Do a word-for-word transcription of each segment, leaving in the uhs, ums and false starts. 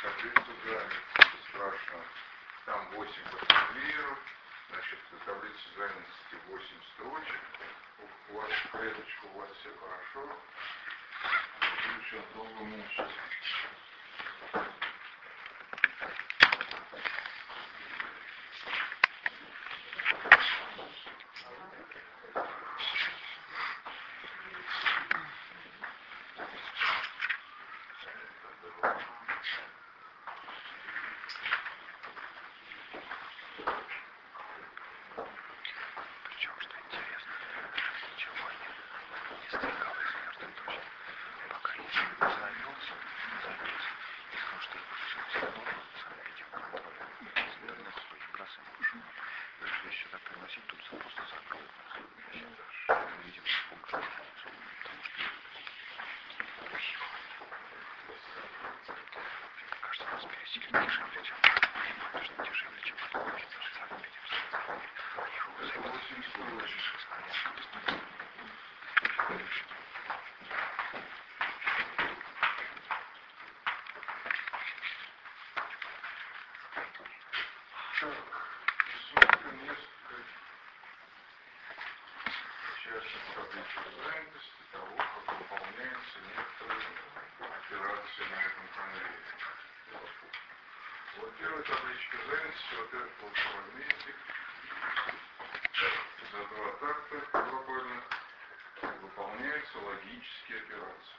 таблицу занятости спрашиваем. Там восемь по конвейеру. Значит, таблица занятости восемь строчек. У вас клеточка, у вас все хорошо. Сейчас долго мучить. Вот первая табличка занятости, во-первых, полуфрагментик. За два такта глобально выполняются логические операции.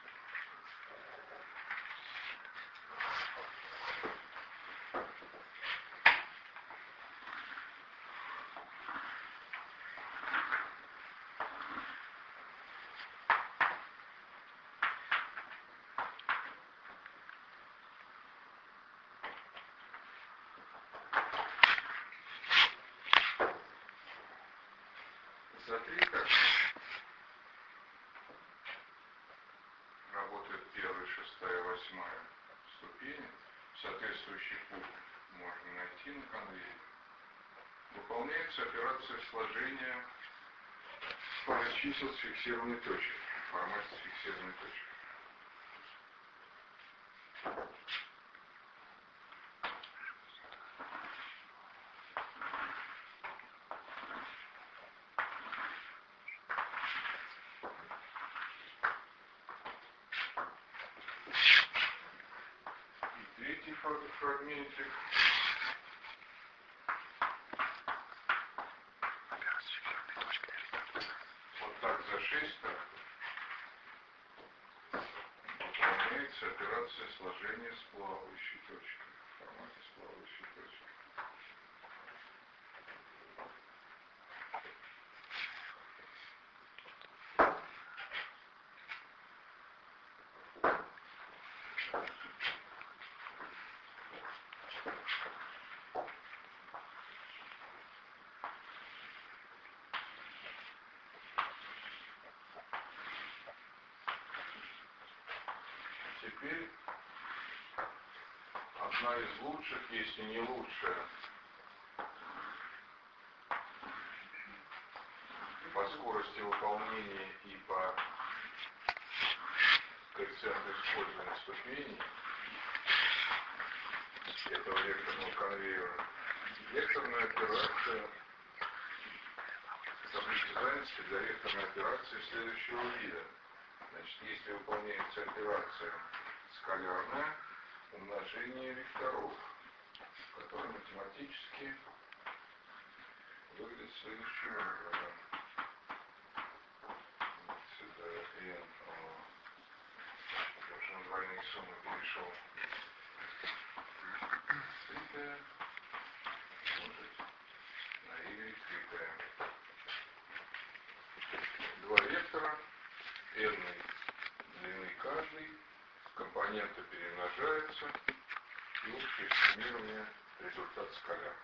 За три такта работает первая, шестая, восьмая ступени. Соответствующий путь можно найти на конвейере. Выполняется операция сложения пары чисел с фиксированной точкой. В формате с фиксированной точкой. Третий фрагментик. Вот так за шесть тактов выполняется операция сложения с плавающей точкой. В формате с плавающей точкой. Теперь одна из лучших, если не лучшая, по скорости выполнения и по коэффициенту использования ступеней этого векторного конвейера. Векторная операция таблицы занятости для векторной операции следующего вида. Значит, если выполняется операция скалярная, умножение векторов, которое математически выглядит следующим образом. Сюда n, уже на двойные суммы перешел. Θ умножить на y θ. Два вектора, n длины каждый, компоненты перемножаются, и общее суммирование результат скаляр.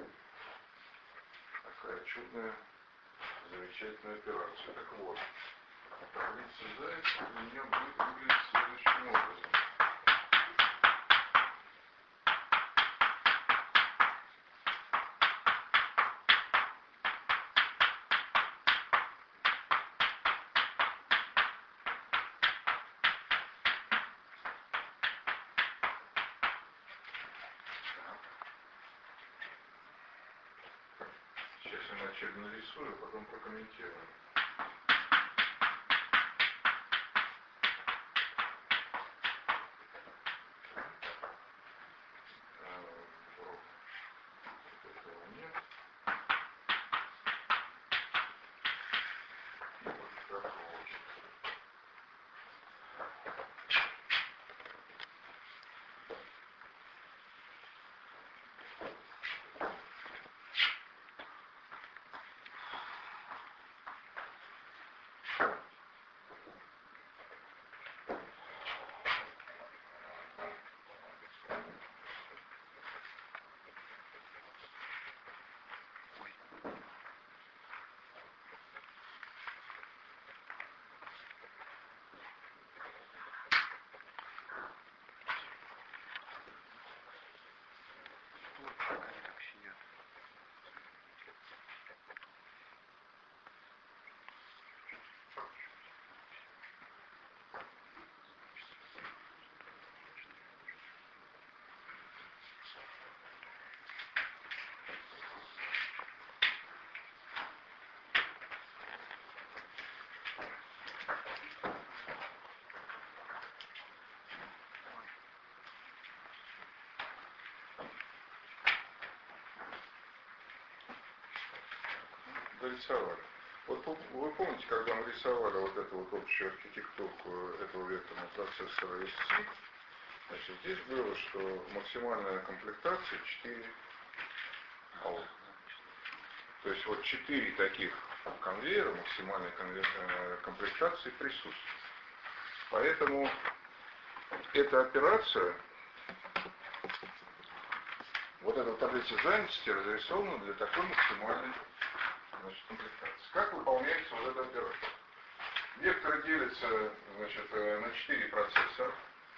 Такая чудная, замечательная операция. Так вот, таблица Зайцева у меня будет выглядеть следующим образом. Сейчас я вначале нарисую, а потом прокомментирую. Этого нет. И вот так вот. Дорисовали. Вот вы помните, когда мы рисовали вот эту вот общую архитектурку этого векторного процессора эс си, значит, здесь было, что максимальная комплектация четыре ау. То есть вот четыре таких конвейера максимальной комплектации присутствует. Поэтому эта операция, вот эта таблица занятости разрисована для такой максимальной, значит, комплектации. Как выполняется вот эта операция? Векторы делятся, значит, на четыре процессора.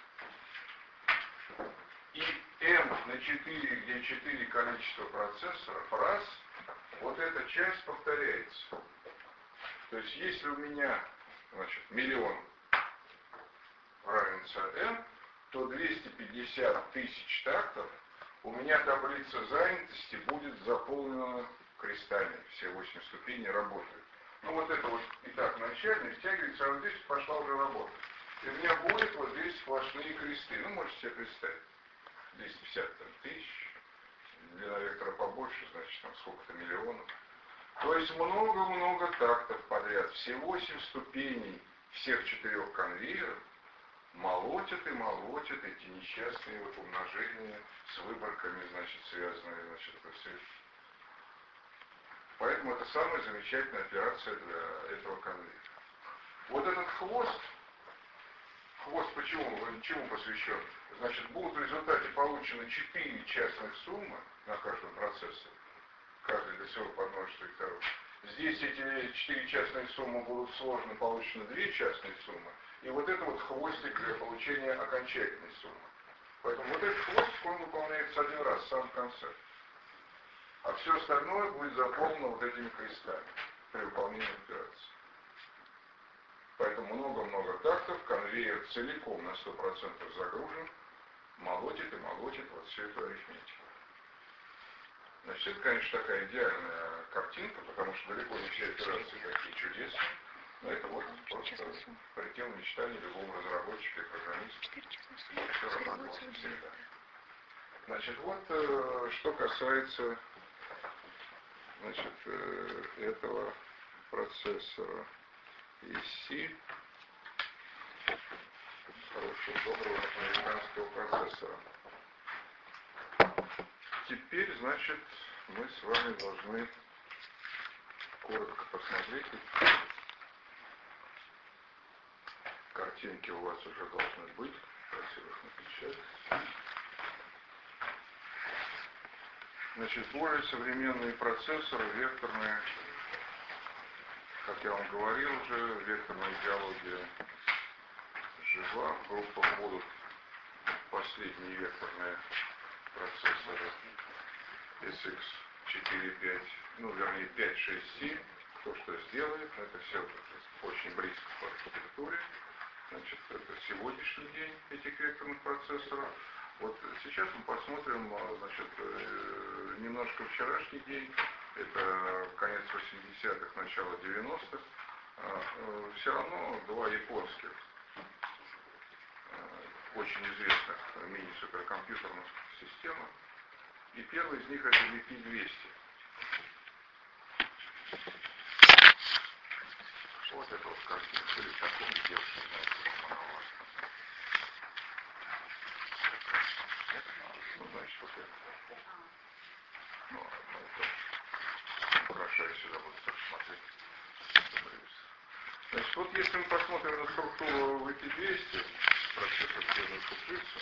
И m на четыре, где четыре количества процессоров, раз, вот эта часть повторяется. То есть если у меня, значит, миллион равенство m, то двести пятьдесят тысяч тактов у меня таблица занятости будет заполнена крестами. Все восемь ступеней работают. Ну вот это вот и так начальник втягивается, а вот здесь пошла уже работа. И у меня будет вот здесь сплошные кресты. Ну, можете себе представить. двести пятьдесят тысяч. Длина вектора побольше, значит, там сколько-то миллионов. То есть много-много тактов подряд. Все восемь ступеней всех четырех конвейеров молотят и молотят эти несчастные вот умножения с выборками, значит, связанные, значит, это все. Поэтому это самая замечательная операция для этого конвейера. Вот этот хвост, хвост почему, чему посвящен? Значит, будут в результате получены четыре частных суммы на каждом процессоре, каждый для своего подмножества векторов. Здесь эти четыре частные суммы будут сложены, получены две частные суммы, и вот это вот хвостик для получения окончательной суммы. Поэтому вот этот хвостик, он выполняется один раз, в самом конце. А все остальное будет заполнено вот этими крестами при выполнении операции. Поэтому много-много тактов, конвейер целиком на сто процентов загружен, молотит и молотит вот всю эту арифметику. Значит, это, конечно, такая идеальная картинка, потому что далеко не все операции такие чудесные. Но это вот просто предел мечтаний любого разработчика и программиста. Все работало всегда. Значит, вот э, что касается, значит, э, этого процессора и си, хорошего, доброго американского процессора. Теперь, значит, мы с вами должны коротко посмотреть. Картинки у вас уже должны быть. Красиво их напечатать. Значит, более современные процессоры, векторные, как я вам говорил уже, векторная идеология жива. В группах будут последние векторные процессоры эс икс четыре пять, ну, вернее, пять шесть семь. Кто что сделает, это все очень близко по архитектуре. Значит, это сегодняшний день этих векторных процессоров. Вот сейчас мы посмотрим, значит, немножко вчерашний день это конец восьмидесятых, начало девяностых, все равно два японских, очень известных мини-суперкомпьютерных системы. И первый из них это ви пи двести. Вот это вот картинка, или как он девушка, не знаю, как она у вас. Ну, значит, вот это. Ну, это хорошо, я сюда буду тоже смотреть. Значит, вот если мы посмотрим на структуру ви пи двести, процессор средней шифрицы,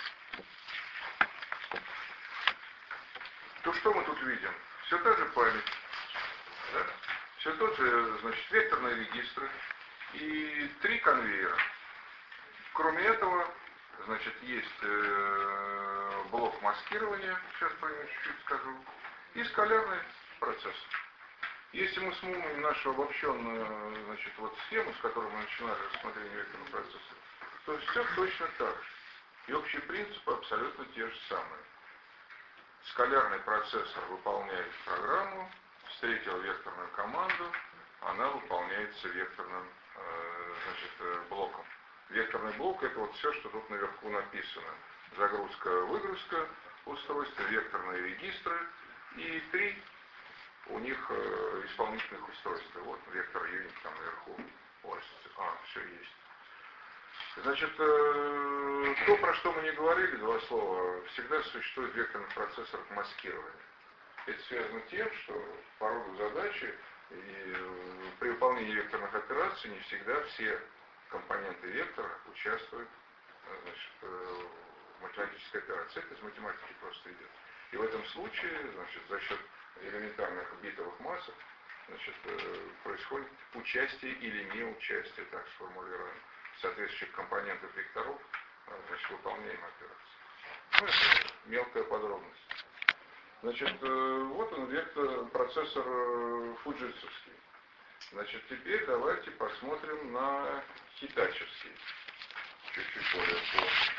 то что мы тут видим? Все та же память, да? Все тот же, значит, векторные регистры и три конвейера. Кроме этого, значит, есть э, блок маскирования, сейчас про него чуть-чуть скажу, и скалярный процессор. Если мы смотрим нашу обобщенную, значит, вот схему, с которой мы начинали рассмотрение векторного процессора, то все точно так же. И общие принципы абсолютно те же самые. Скалярный процессор выполняет программу, встретил векторную команду, она выполняется векторным э, значит, блоком. Векторный блок — это вот все, что тут наверху написано. Загрузка, выгрузка устройства, векторные регистры и три у них э, исполнительных устройств. Вот вектор юнит там наверху. Вот. А, все есть. Значит, э, то, про что мы не говорили, два слова, всегда существует векторный процессор маскирования. Это связано с тем, что по роду задачи и при выполнении векторных операций не всегда все компоненты вектора участвуют, значит, в математической операции. Это из математики просто идет. И в этом случае, значит, за счет элементарных битовых массов, значит, происходит участие или неучастие, так сформулируем, соответствующих компонентов векторов, значит, выполняем операции. Ну, это мелкая подробность. Значит, вот он, вектор, процессор фуджитсовский. Значит, теперь давайте посмотрим на хитачевский. Чуть-чуть более сложно.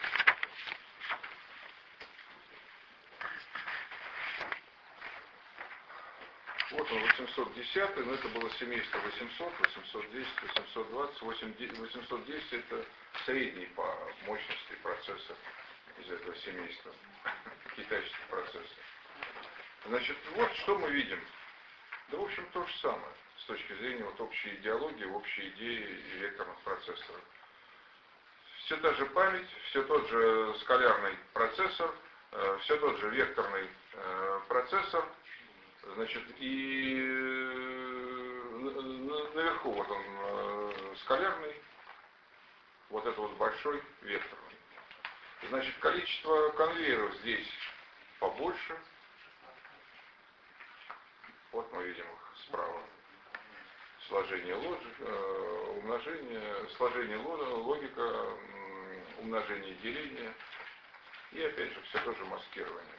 Вот он, восемьсот десятый, но это было семейство восемьсот, восемьсот десять, восемьсот двадцать, восемьсот десять это средний по мощности процессор из этого семейства, хитачевский процессор. Значит, вот что мы видим. Да, в общем, то же самое с точки зрения вот общей идеологии, общей идеи векторных процессоров. Все та же память, все тот же скалярный процессор, все тот же векторный процессор, значит, и наверху вот он скалярный, вот это вот большой векторный. Значит, количество конвейеров здесь побольше. Вот мы видим их справа. Сложение логика, умножение, сложение логика, умножение и деление. И опять же все тоже маскирование.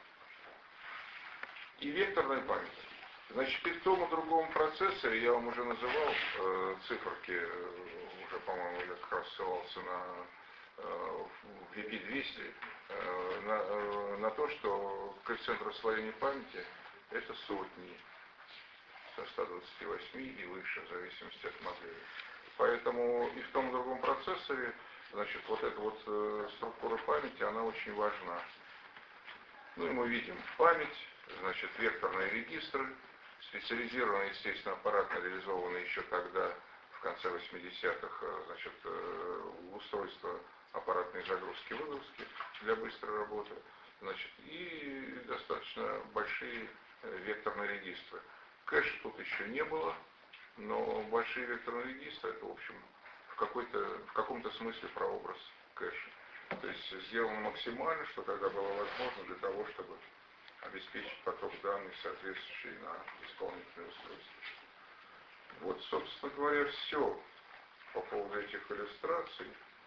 И векторная память. Значит, и в том и другом процессоре я вам уже называл э, циферки, э, уже, по-моему, я как раз ссылался на э, ви пи двести, э, на, э, на то, что коэффициент расслоения памяти это сотни. Со ста двадцати восьми и выше, в зависимости от модели. Поэтому и в том и в другом процессоре, значит, вот эта вот э, структура памяти, она очень важна. Ну и мы видим память, значит, векторные регистры, специализированные, естественно, аппаратно реализованные еще тогда, в конце восьмидесятых, значит, э, устройства аппаратной загрузки-выгрузки для быстрой работы, значит, и достаточно большие э, векторные регистры. Кэша тут еще не было, но большие векторные регистры, это, в общем, в, какой-то, в каком-то смысле прообраз кэша. То есть сделано максимально, что тогда было возможно для того, чтобы обеспечить поток данных, соответствующий на исполнительное устройство. Вот, собственно говоря, все по поводу этих иллюстраций.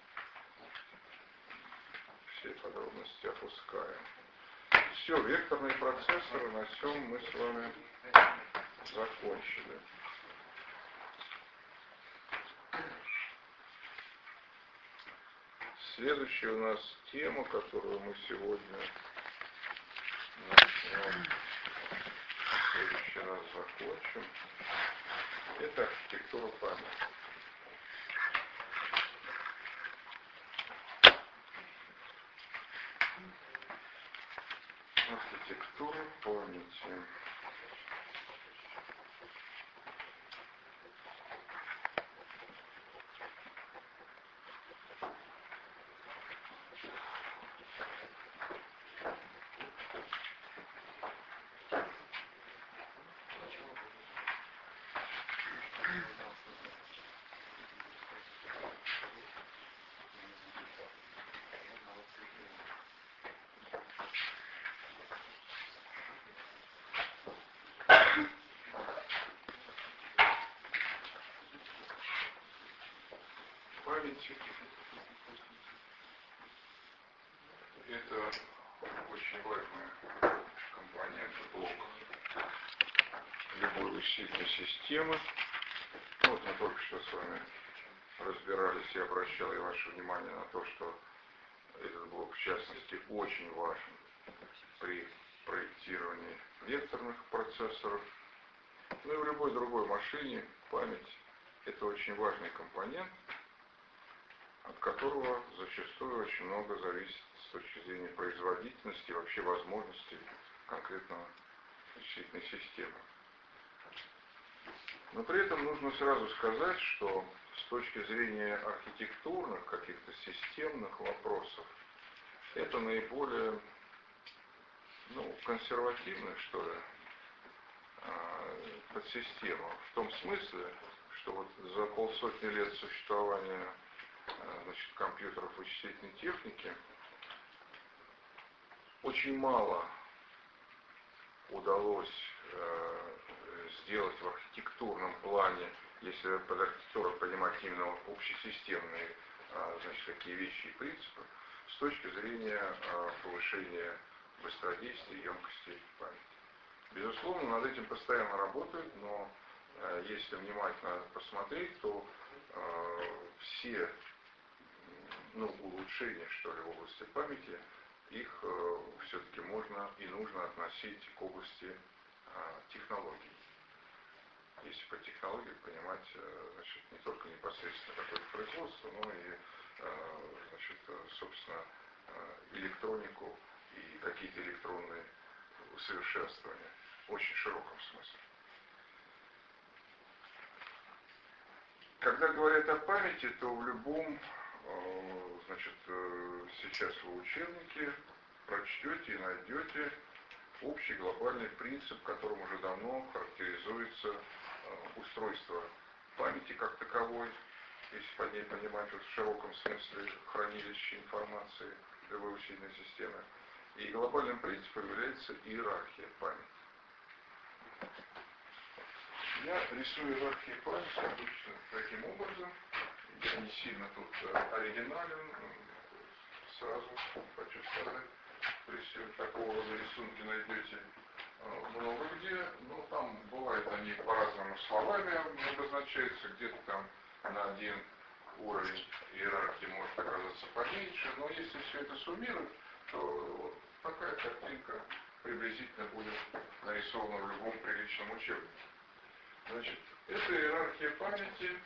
Все подробности опускаем. Все, векторные процессоры, на всем мы с вами закончили. Следующая у нас тема, которую мы сегодня начнем следующий раз закончим. Это архитектура памяти. Архитектура памяти. Память — это очень важный компонент, блок любой вычислительной системы. Ну, вот мы только что с вами разбирались и обращал я ваше внимание на то, что этот блок в частности очень важен при проектировании векторных процессоров. Ну и в любой другой машине память — это очень важный компонент, от которого зачастую очень много зависит с точки зрения производительности и вообще возможностей конкретного вычислительной системы. Но при этом нужно сразу сказать, что с точки зрения архитектурных, каких-то системных вопросов, это наиболее, ну, консервативная, что ли, подсистема. В том смысле, что вот за полсотни лет существования, значит, компьютеров и вычислительной техники очень мало удалось э, сделать в архитектурном плане, если под архитектурой понимать именно общесистемные, э, значит, такие вещи и принципы, с точки зрения э, повышения быстродействия и емкости памяти. Безусловно, над этим постоянно работают, но э, если внимательно посмотреть, то э, все, ну, улучшения, что ли, в области памяти, их э, все-таки можно и нужно относить к области э, технологий. Если по технологии понимать, э, значит, не только непосредственно какое-то производство, но и, э, значит, собственно, э, электронику и какие-то электронные усовершенствования в очень широком смысле. Когда говорят о памяти, то в любом, значит, сейчас вы учебнике прочтете и найдете общий глобальный принцип, которым уже давно характеризуется устройство памяти как таковой, если под ней понимать вот в широком смысле хранилище информации любой вычислительной системы. И глобальным принципом является иерархия памяти. Я рисую иерархию памяти обычно таким образом. Я не сильно тут оригинален, сразу хочу сказать. То есть такого рода рисунки найдете много где, но там бывает они по-разному словами обозначаются, где-то там на один уровень иерархии может оказаться поменьше, но если все это суммировать, то вот такая картинка приблизительно будет нарисована в любом приличном учебнике. Значит, это иерархия памяти.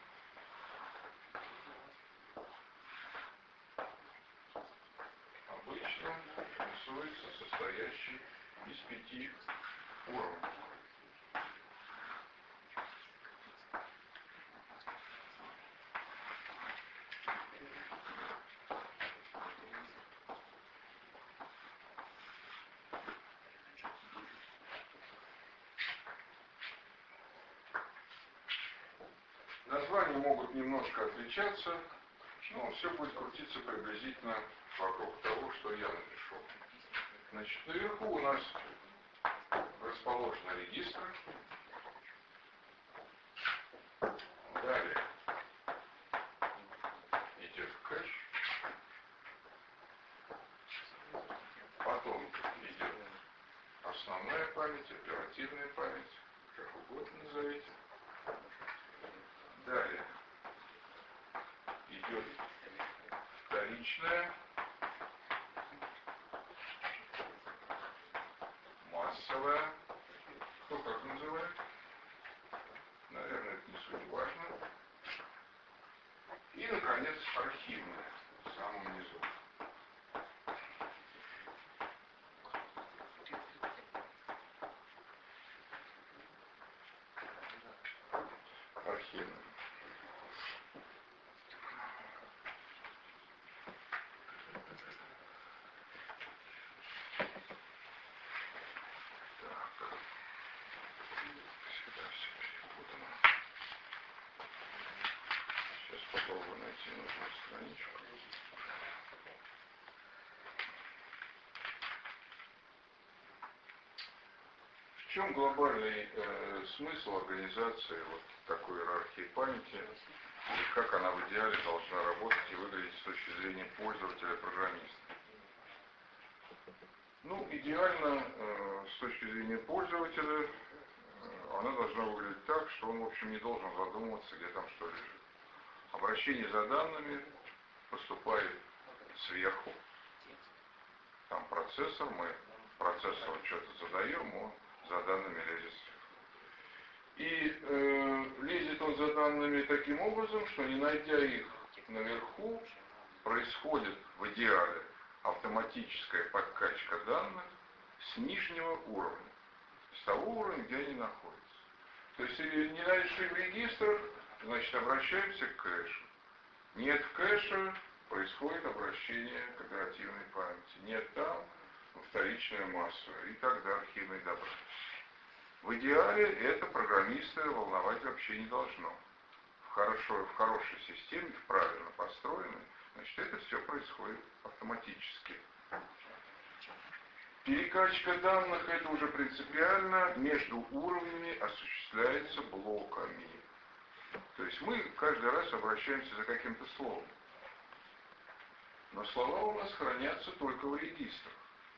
Обычно рисуется состоящий из пяти уровней. Названия могут немножко отличаться, но все будет крутиться приблизительно вокруг того, что я напишу. Значит, наверху у нас расположены регистры. Далее идет кэш. Потом идет основная память, оперативная память, как угодно назовите. Далее идет вторичная, массовая, наконец, архивная, в самом низу. Архивная. Попробую найти нужную страничку. В чем глобальный э, смысл организации вот такой иерархии памяти и как она в идеале должна работать и выглядеть с точки зрения пользователя-программиста? Ну, идеально э, с точки зрения пользователя э, она должна выглядеть так, что он, в общем, не должен задумываться, где там что лежит. Обращение за данными поступает сверху. Там процессор, мы процессору что-то задаем, он за данными лезет сверху. И э, лезет он за данными таким образом, что не найдя их наверху, происходит в идеале автоматическая подкачка данных с нижнего уровня, с того уровня, где они находятся. То есть, не нашли в регистрах, значит, обращаемся к кэшу. Нет кэша, происходит обращение к оперативной памяти. Нет там, вторичная масса и тогда архивной добра. В идеале это программиста волновать вообще не должно. В, хорошо, в хорошей системе, в правильно построенной, значит, это все происходит автоматически. Перекачка данных, это уже принципиально, между уровнями осуществляется блоками. То есть мы каждый раз обращаемся за каким-то словом. Но слова у нас хранятся только в регистрах.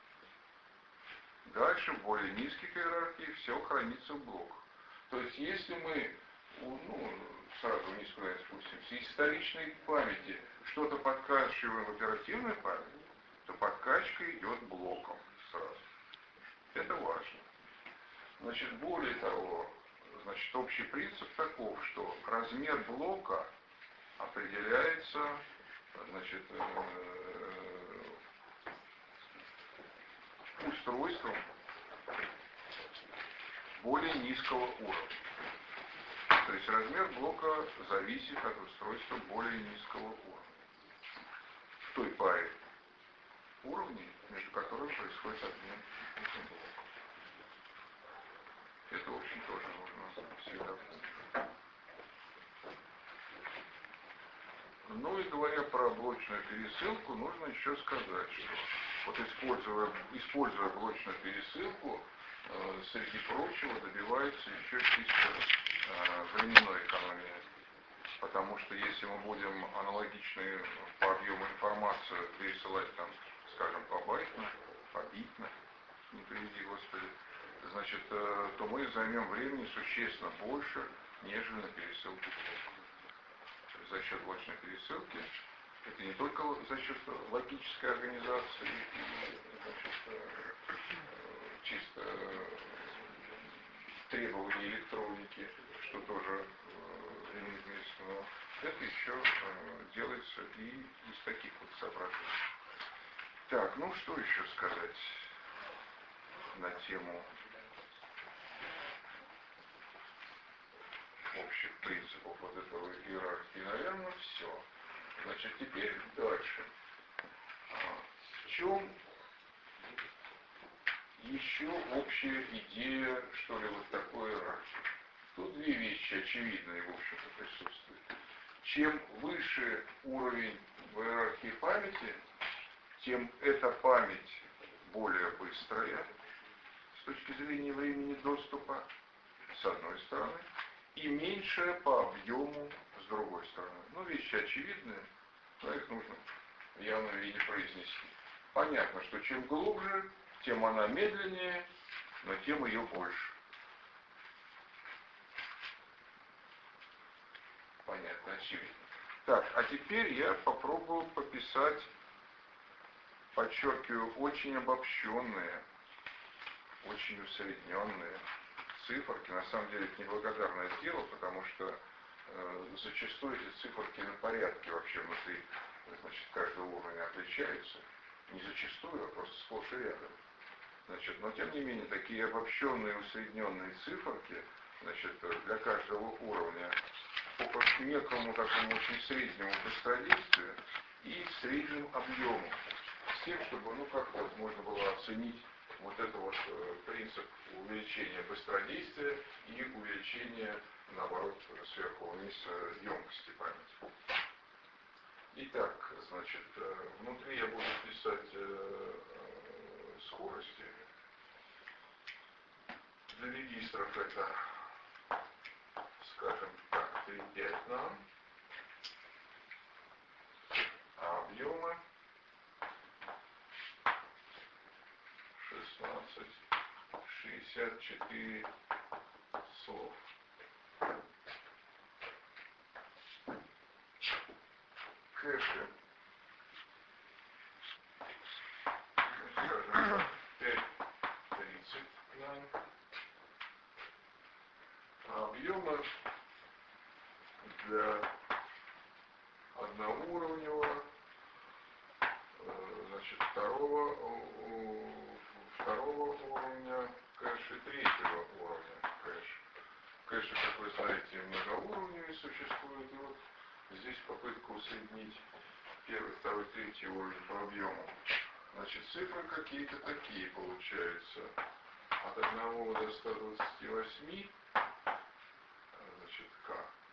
Дальше, в более низких иерархиях, все хранится в блоках. То есть, если мы, ну, сразу вниз куда-нибудь спустимся, из вторичной памяти что-то подкачиваем в оперативную память, то подкачка идет блоком сразу. Это важно. Значит, более того, значит, общий принцип таков, что размер блока определяется, значит, устройством более низкого уровня. То есть размер блока зависит от устройства более низкого уровня. В той паре уровней, между которыми происходит обмен этим блоком. Это, в общем, тоже нужно всегда помнить. Ну и говоря про блочную пересылку, нужно еще сказать, что вот используя, используя блочную пересылку, э, среди прочего добивается еще чисто э, временной экономии. Потому что если мы будем аналогичные по объему информацию пересылать там, скажем, побайтно, побитно, не приведи Господи, значит, э, то мы займем времени существенно больше, нежели на пересылку блока. За счет блочной пересылки, это не только за счет логической организации и, значит, чисто требований электроники, что тоже имеет место, но это еще делается и из таких вот соображений. Так, ну что еще сказать на тему общих принципов вот этого иерархии? Наверное, все. Значит, теперь дальше. В чем еще общая идея, что ли, вот такой иерархии? Тут две вещи очевидные, в общем-то, присутствуют. Чем выше уровень в иерархии памяти, тем эта память более быстрая с точки зрения времени доступа, с одной стороны, и меньшая по объему с другой стороны. Ну, вещи очевидные, но их нужно в явном виде произнести. Понятно, что чем глубже, тем она медленнее, но тем ее больше. Понятно, очевидно. Так, а теперь я попробую пописать, подчеркиваю, очень обобщенные, очень усредненные циферки. На самом деле это неблагодарное дело, потому что зачастую эти циферки на порядке вообще внутри, значит, каждого уровня отличаются. Не зачастую, а просто сплошь и рядом. Значит, но тем не менее, такие обобщенные усредненные циферки, значит, для каждого уровня по некому такому очень среднему быстродействию и средним объему, с тем, чтобы, ну, как-то можно было оценить вот это вот э, принцип увеличения быстродействия и увеличения, наоборот, сверху вниз э, емкости памяти. Итак, значит, э, внутри я буду писать э, э, скорости. Для регистров это, скажем так, три пять нам, а объемы шестнадцать шестьдесят четыре слов. Кэши, скажем так, пять тридцать нам, а объемы для одноуровневого, значит, второго, второго уровня кэш и третьего уровня кэш. Кэши, как вы знаете, многоуровневые существуют. И вот здесь попытка усреднить первый, второй, третий уровень по объему. Значит, цифры какие-то такие получаются. От одного до ста двадцати восьми, значит, К.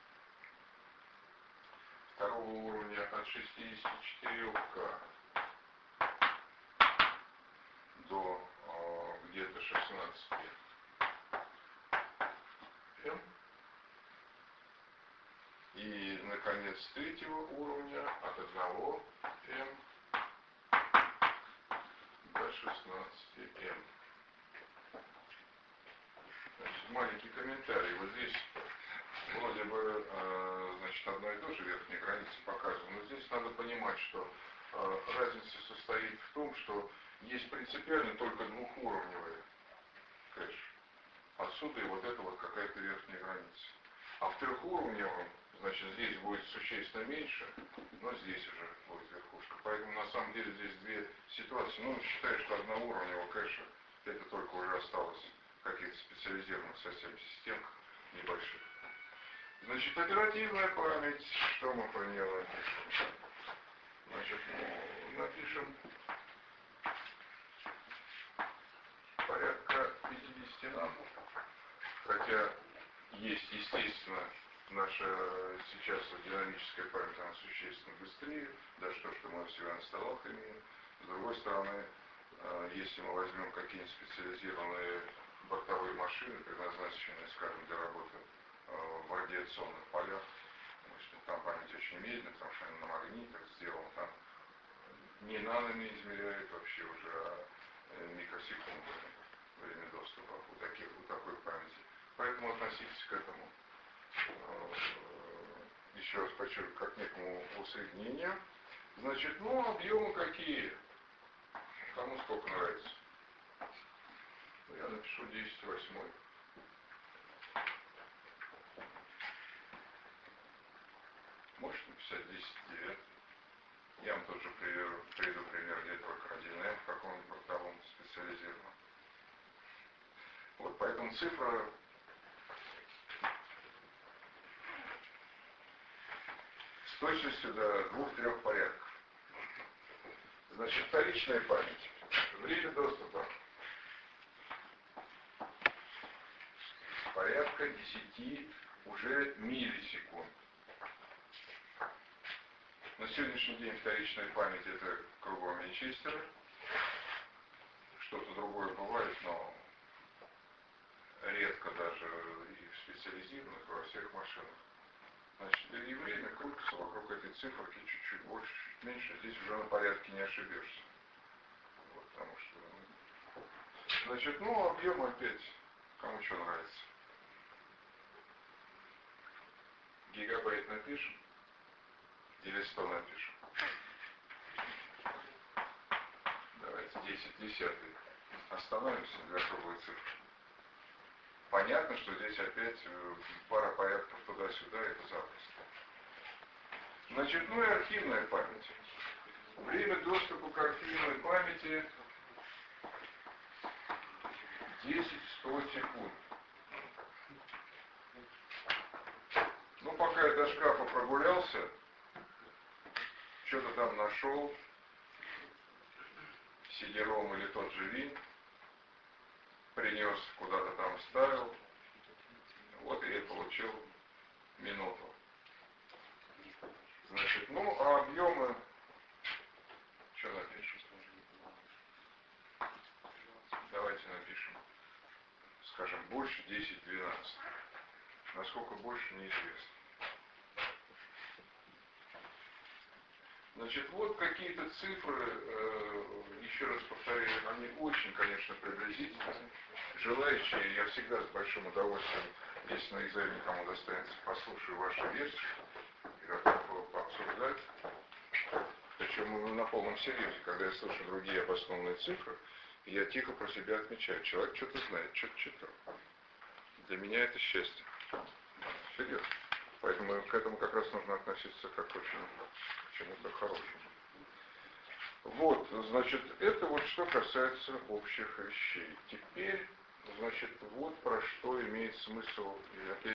Второго уровня от шестидесяти четырёх К до э, где-то шестнадцати М. И, наконец, третьего уровня от одного М до шестнадцати М. Значит, маленький комментарий. Вот здесь вроде бы, э, значит, одно и то же верхней границы показано, но здесь надо понимать, что э, разница состоит в том, что есть принципиально только двухуровневые кэш. Отсюда и вот это вот какая-то верхняя граница. А в трехуровневом, значит, здесь будет существенно меньше, но здесь уже будет верхушка. Поэтому на самом деле здесь две ситуации. Ну, считаю, что одноуровневого кэша это только уже осталось каких-то специализированных совсем систем небольших. Значит, оперативная память, что мы про нее напишем? Значит, ну, напишем порядка пятидесяти нам, хотя есть, естественно, наша сейчас динамическая память, она существенно быстрее, даже то, что мы всегда на столах имеем. С другой стороны, если мы возьмем какие-нибудь специализированные бортовые машины, предназначенные, скажем, для работы в радиационных полях, значит, там память очень медленная, потому что она на магнитах сделана, там не нанами измеряет вообще уже, а микросекундами время доступа у, таких, у такой памяти. Поэтому относитесь к этому, еще раз подчеркиваю, как к некому усреднению. Значит, ну, объемы какие? Кому сколько нравится? Я напишу десять восьмой. Можешь написать десять девятый. Я вам тоже приведу, приведу пример, где только один эм в каком-нибудь бортовом специализированном. Вот, поэтому цифра с точностью до двух-трех порядков. Значит, вторичная память. Время доступа порядка десяти уже миллисекунд. На сегодняшний день вторичная память это кругом винчестеры. Что-то другое бывает, но редко даже и в специализированных, во всех машинах. Значит, и время крутится вокруг этой циферки чуть-чуть больше, чуть меньше. Здесь уже на порядке не ошибешься. Вот, потому что... Значит, ну, объем опять, кому что нравится. Гигабайт напишем. Или сто напишем. Давайте десять десятых. Остановимся для круглой цифры. понятно, что здесь опять пара порядков туда-сюда, это запросто. Значит, ну и архивная память. Время доступа к архивной памяти десять-сто секунд. Ну, пока я до шкафа прогулялся, что-то там нашел, сидером или тот же вин, принес, куда-то там вставил, вот и я получил минуту. Значит, ну, а объемы, что напишем? Давайте напишем, скажем, больше десять-двенадцать. Насколько больше, неизвестно. Значит, вот какие-то цифры, э, еще раз повторяю, они очень, конечно, приблизительные. Желающие, я всегда с большим удовольствием, если на экзамене кому достанется, послушаю ваши версии и готов пообсуждать. Причем на полном серьезе, когда я слышу другие обоснованные цифры, я тихо про себя отмечаю, человек что-то знает, что-то читал. Для меня это счастье. Серьезно. Поэтому к этому как раз нужно относиться как к очень чему-то хорошему. Вот, значит, это вот что касается общих вещей. Теперь, значит, вот про что имеет смысл,